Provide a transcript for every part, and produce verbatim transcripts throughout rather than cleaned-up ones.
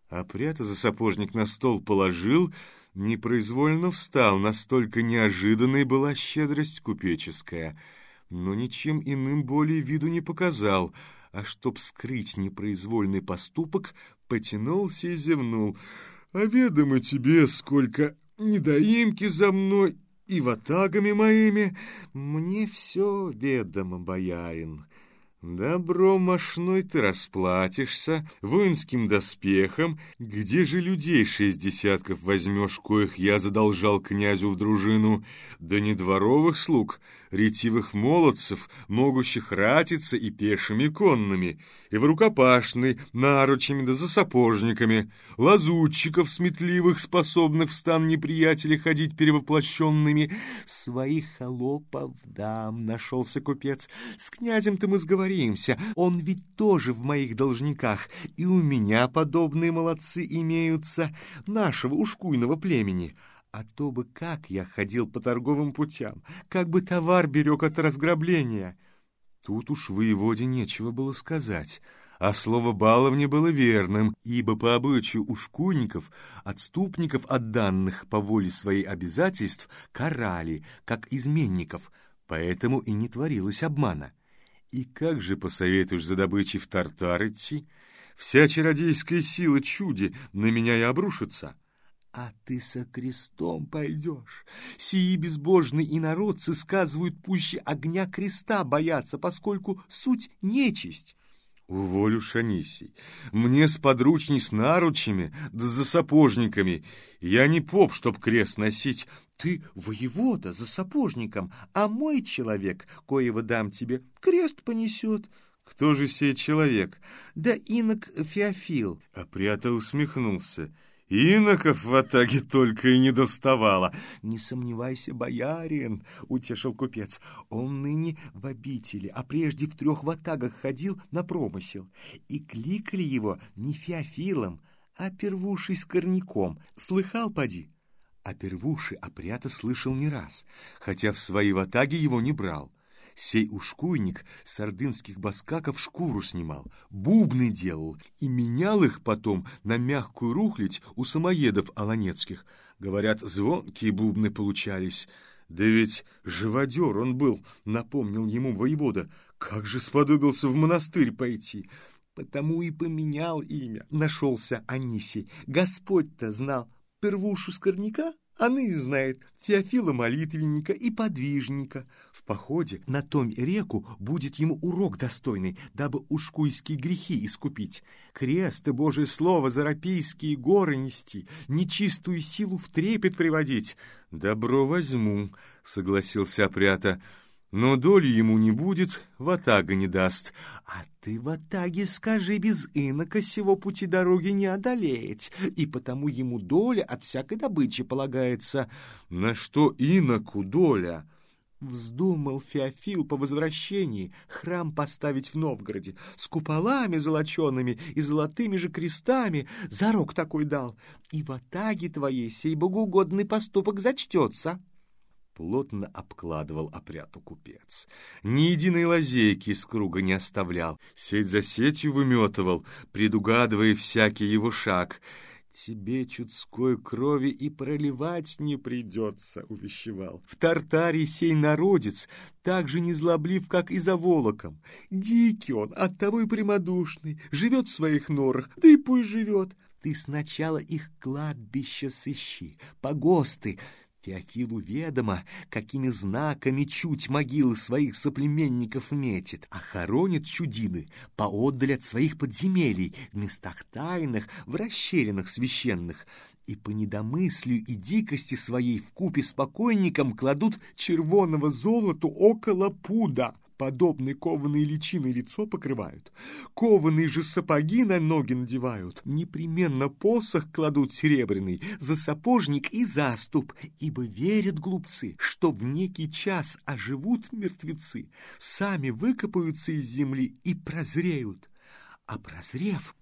Опрята за сапожник на стол положил, непроизвольно встал, настолько неожиданной была щедрость купеческая, но ничем иным более виду не показал, а чтоб скрыть непроизвольный поступок, потянулся и зевнул. «А ведомо тебе, сколько недоимки за мной и ватагами моими!» «Мне все ведомо, боярин. Добро мошной ты расплатишься, воинским доспехом. Где же людей шесть десятков возьмешь, коих я задолжал князю в дружину? Да не дворовых слуг, ретивых молодцев, могущих ратиться и пешими, и конными, и в рукопашной, наручами да за сапожниками, лазутчиков сметливых, способных в стан неприятеля ходить перевоплощенными. Своих холопов дам, нашелся купец. С князем-то мы сговоримся. Он ведь тоже в моих должниках, и у меня подобные молодцы имеются, нашего ушкуйного племени. А то бы как я ходил по торговым путям, как бы товар берег от разграбления». Тут уж воеводе нечего было сказать, а слово баловни было верным, ибо по обычаю ушкуйников отступников от данных по воле своих обязательств карали, как изменников, поэтому и не творилось обмана. «И как же посоветуешь за добычей в Тартар идти? Вся чародейская сила чуди на меня и обрушится». «А ты со крестом пойдешь. Сии безбожные инородцы, сказывают, пуще огня креста боятся, поскольку суть нечисть». «Уволю, Анисий, мне сподручней с наручами, да за сапожниками. Я не поп, чтоб крест носить». «Ты воевода за сапожником, а мой человек, коего дам тебе, крест понесет». «Кто же сей человек?» «Да инок Феофил». Опрята усмехнулся. «Иноков в атаге только и не доставало». «Не сомневайся, боярин», — утешил купец, — «он ныне в обители, а прежде в трех ватагах ходил на промысел. И кликали его не Феофилом, а Первушей Скорняком. Слыхал, поди?» А Первуши опрята слышал не раз, хотя в свои ватаги его не брал. Сей ушкуйник с ордынских баскаков шкуру снимал, бубны делал и менял их потом на мягкую рухлядь у самоедов аланецких. Говорят, звонкие бубны получались. Да ведь живодер он был, напомнил ему воевода. Как же сподобился в монастырь пойти? Потому и поменял имя. Нашелся Анисий. Господь-то знал Первушу Скорняка, а ныне знает Феофила Молитвенника и Подвижника. В походе на Томь реку будет ему урок достойный, дабы ушкуйские грехи искупить. Крест и Божие слово за рапийские горы нести, нечистую силу в трепет приводить. «Добро возьму», — согласился опрята. «Но доли ему не будет, ватага не даст». «А ты ватаге скажи, без инока сего пути дороги не одолеть, и потому ему доля от всякой добычи полагается». «На что иноку доля?» Вздумал Феофил по возвращении храм поставить в Новгороде с куполами золочеными и золотыми же крестами, зарок такой дал, и ватаге твоей сей богоугодный поступок зачтется». Плотно обкладывал опряту купец. Ни единой лазейки из круга не оставлял, сеть за сетью выметывал, предугадывая всякий его шаг. «Тебе чудской крови и проливать не придется», — увещевал. «В Тартаре сей народец так же незлоблив, как и за Волоком. Дикий он, оттого и прямодушный, живет в своих норах, да и пусть живет. Ты сначала их кладбище сыщи, погосты». Феофилу ведомо, какими знаками чуть могилы своих соплеменников метит, а хоронит чудины поотдаль от своих подземелий, в местах тайных, в расщелинах священных, и по недомыслию и дикости своей вкупе с покойником кладут червоного золота около пуда. Подобные кованые личиной лицо покрывают, кованые же сапоги на ноги надевают, непременно посох кладут серебряный за сапожник и заступ, ибо верят глупцы, что в некий час оживут мертвецы, сами выкопаются из земли и прозреют, а прозрев,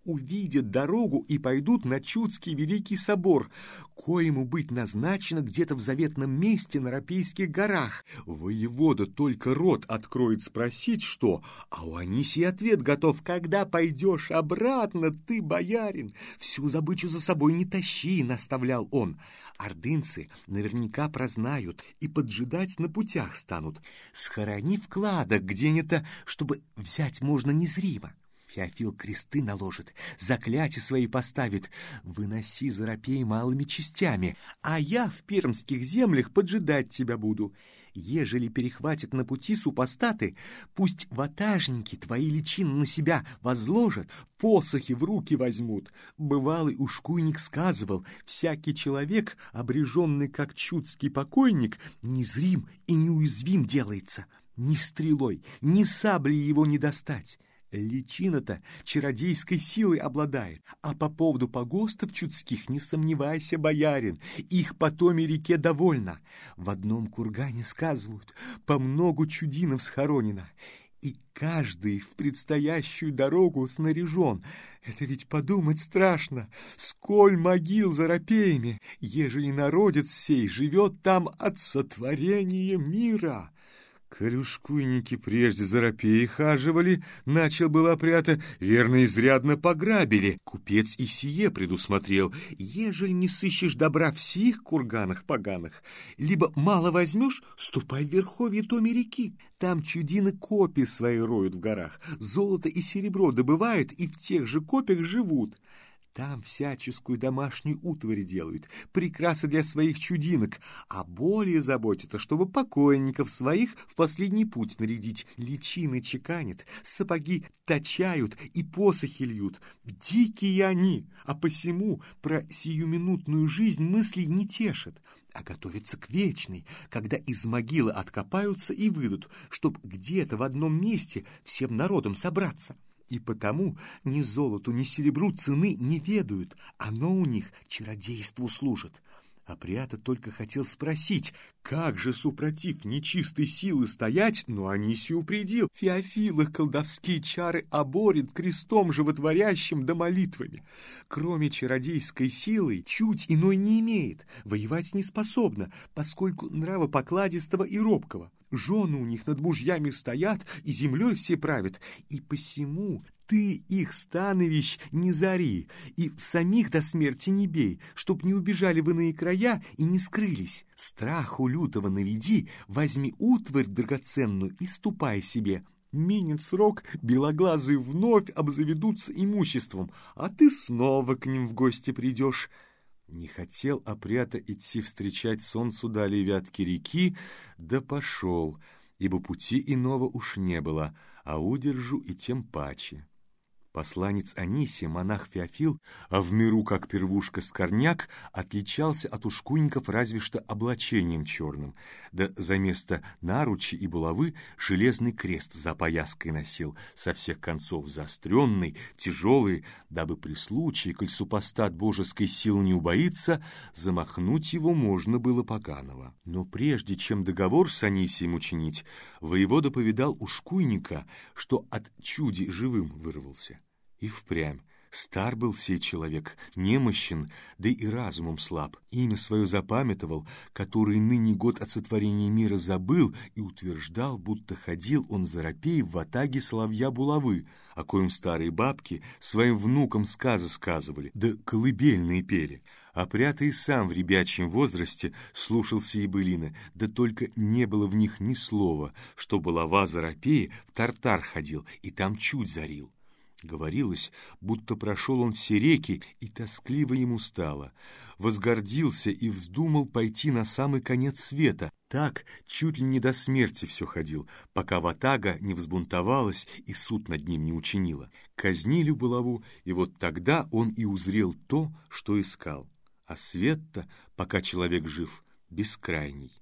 увидят дорогу и пойдут на Чудский Великий собор, коему быть назначено где-то в заветном месте на Рапейских горах. Воевода только рот откроет спросить, что, а у Анисии ответ готов: когда пойдешь обратно, ты, боярин, всю добычу за собой не тащи, наставлял он. Ордынцы наверняка прознают и поджидать на путях станут. Схорони в кладах где-нибудь, чтобы взять можно незримо. Феофил кресты наложит, заклятия свои поставит. Выноси Заропей малыми частями, а я в пермских землях поджидать тебя буду. Ежели перехватят на пути супостаты, пусть ватажники твои личины на себя возложат, посохи в руки возьмут. Бывалый ушкуйник сказывал: всякий человек, обреженный как чудский покойник, незрим и неуязвим делается. Ни стрелой, ни саблей его не достать. Личина-то чародейской силой обладает, а по поводу погостов чудских не сомневайся, боярин, их по томе реке довольно. В одном кургане сказывают, по многу чудинов схоронено, и каждый в предстоящую дорогу снаряжен. Это ведь подумать страшно, сколь могил за Рапеями, ежели народец сей живет там от сотворения мира. Коль ушкуйники прежде за Рапеи хаживали, начал было опрята, верно, изрядно пограбили. Купец и сие предусмотрел: ежели не сыщешь добра в сих курганах поганых, либо мало возьмешь, ступай в верховье томи реки. Там чудины копи свои роют в горах, золото и серебро добывают и в тех же копиях живут. Там всяческую домашнюю утварь делают, прикрасы для своих чудинок, а более заботятся, чтобы покойников своих в последний путь нарядить. Личины чеканят, сапоги точают и посохи льют. Дикие они, а посему про сиюминутную жизнь мыслей не тешат, а готовятся к вечной, когда из могилы откопаются и выйдут, чтоб где-то в одном месте всем народом собраться. И потому ни золоту, ни серебру цены не ведают, оно у них чародейству служит. Апрята только хотел спросить, как же супротив нечистой силы стоять, но Анисий упредил: Феофил их колдовские чары оборет крестом животворящим да молитвами. Кроме чародейской силы, чуть иной не имеет, воевать не способна, поскольку нрава покладистого и робкого. Жены у них над мужьями стоят, и землей все правят, и посему ты их становищ не зари, и в самих до смерти не бей, чтоб не убежали в иные края и не скрылись. Страху лютого наведи, возьми утварь драгоценную и ступай себе. Минет срок, белоглазые вновь обзаведутся имуществом, а ты снова к ним в гости придешь. Не хотел опрята идти встречать солнцу далее вятки реки, да пошел, ибо пути иного уж не было, а удержу и тем паче. Посланец Анисия, монах Феофил, а в миру, как первушка Скорняк, отличался от ушкуйников разве что облачением черным, да за место наручи и булавы железный крест за пояской носил, со всех концов заостренный, тяжелый, дабы при случае, коль супостат божеской силы не убоится, замахнуть его можно было поганого. Но прежде чем договор с Анисием учинить, воевода повидал ушкуйника, что от чуди живым вырвался. И впрямь стар был сей человек, немощен, да и разумом слаб. Имя свое запамятовал, который ныне год от сотворения мира забыл, и утверждал, будто ходил он за Рапей в ватаге соловья-булавы, о коем старые бабки своим внукам сказы сказывали, да колыбельные пели. Опрята и сам в ребячьем возрасте слушал сии былины, да только не было в них ни слова, что булава за Рапея в Тартар ходил и там чудь зарил. Говорилось, будто прошел он все реки, и тоскливо ему стало. Возгордился и вздумал пойти на самый конец света. Так чуть ли не до смерти все ходил, пока ватага не взбунтовалась и суд над ним не учинила. Казнили булаву, и вот тогда он и узрел то, что искал. А свет-то, пока человек жив, бескрайний.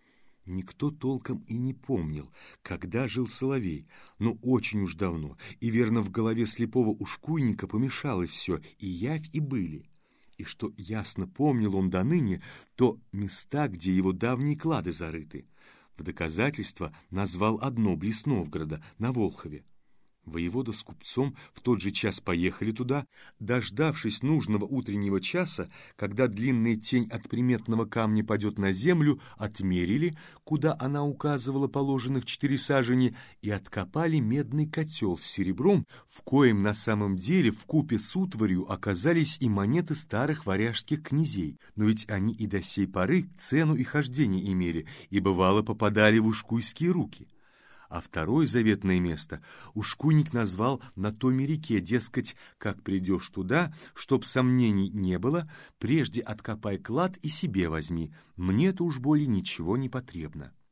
Никто толком и не помнил, когда жил Соловей, но очень уж давно, и верно в голове слепого ушкуйника помешалось все, и явь, и были. И что ясно помнил он доныне, то места, где его давние клады зарыты. В доказательство назвал одно близ Новгорода, на Волхове. Воевода с купцом в тот же час поехали туда. Дождавшись нужного утреннего часа, когда длинная тень от приметного камня падет на землю, отмерили, куда она указывала положенных четыре сажени, и откопали медный котел с серебром, в коем на самом деле вкупе с утварью оказались и монеты старых варяжских князей. Но ведь они и до сей поры цену и хождение имели, и бывало попадали в ушкуйские руки. А второе заветное место ушкуйник назвал на Томе реке, дескать, как придешь туда, чтоб сомнений не было, прежде откопай клад и себе возьми, мне-то уж более ничего не потребно.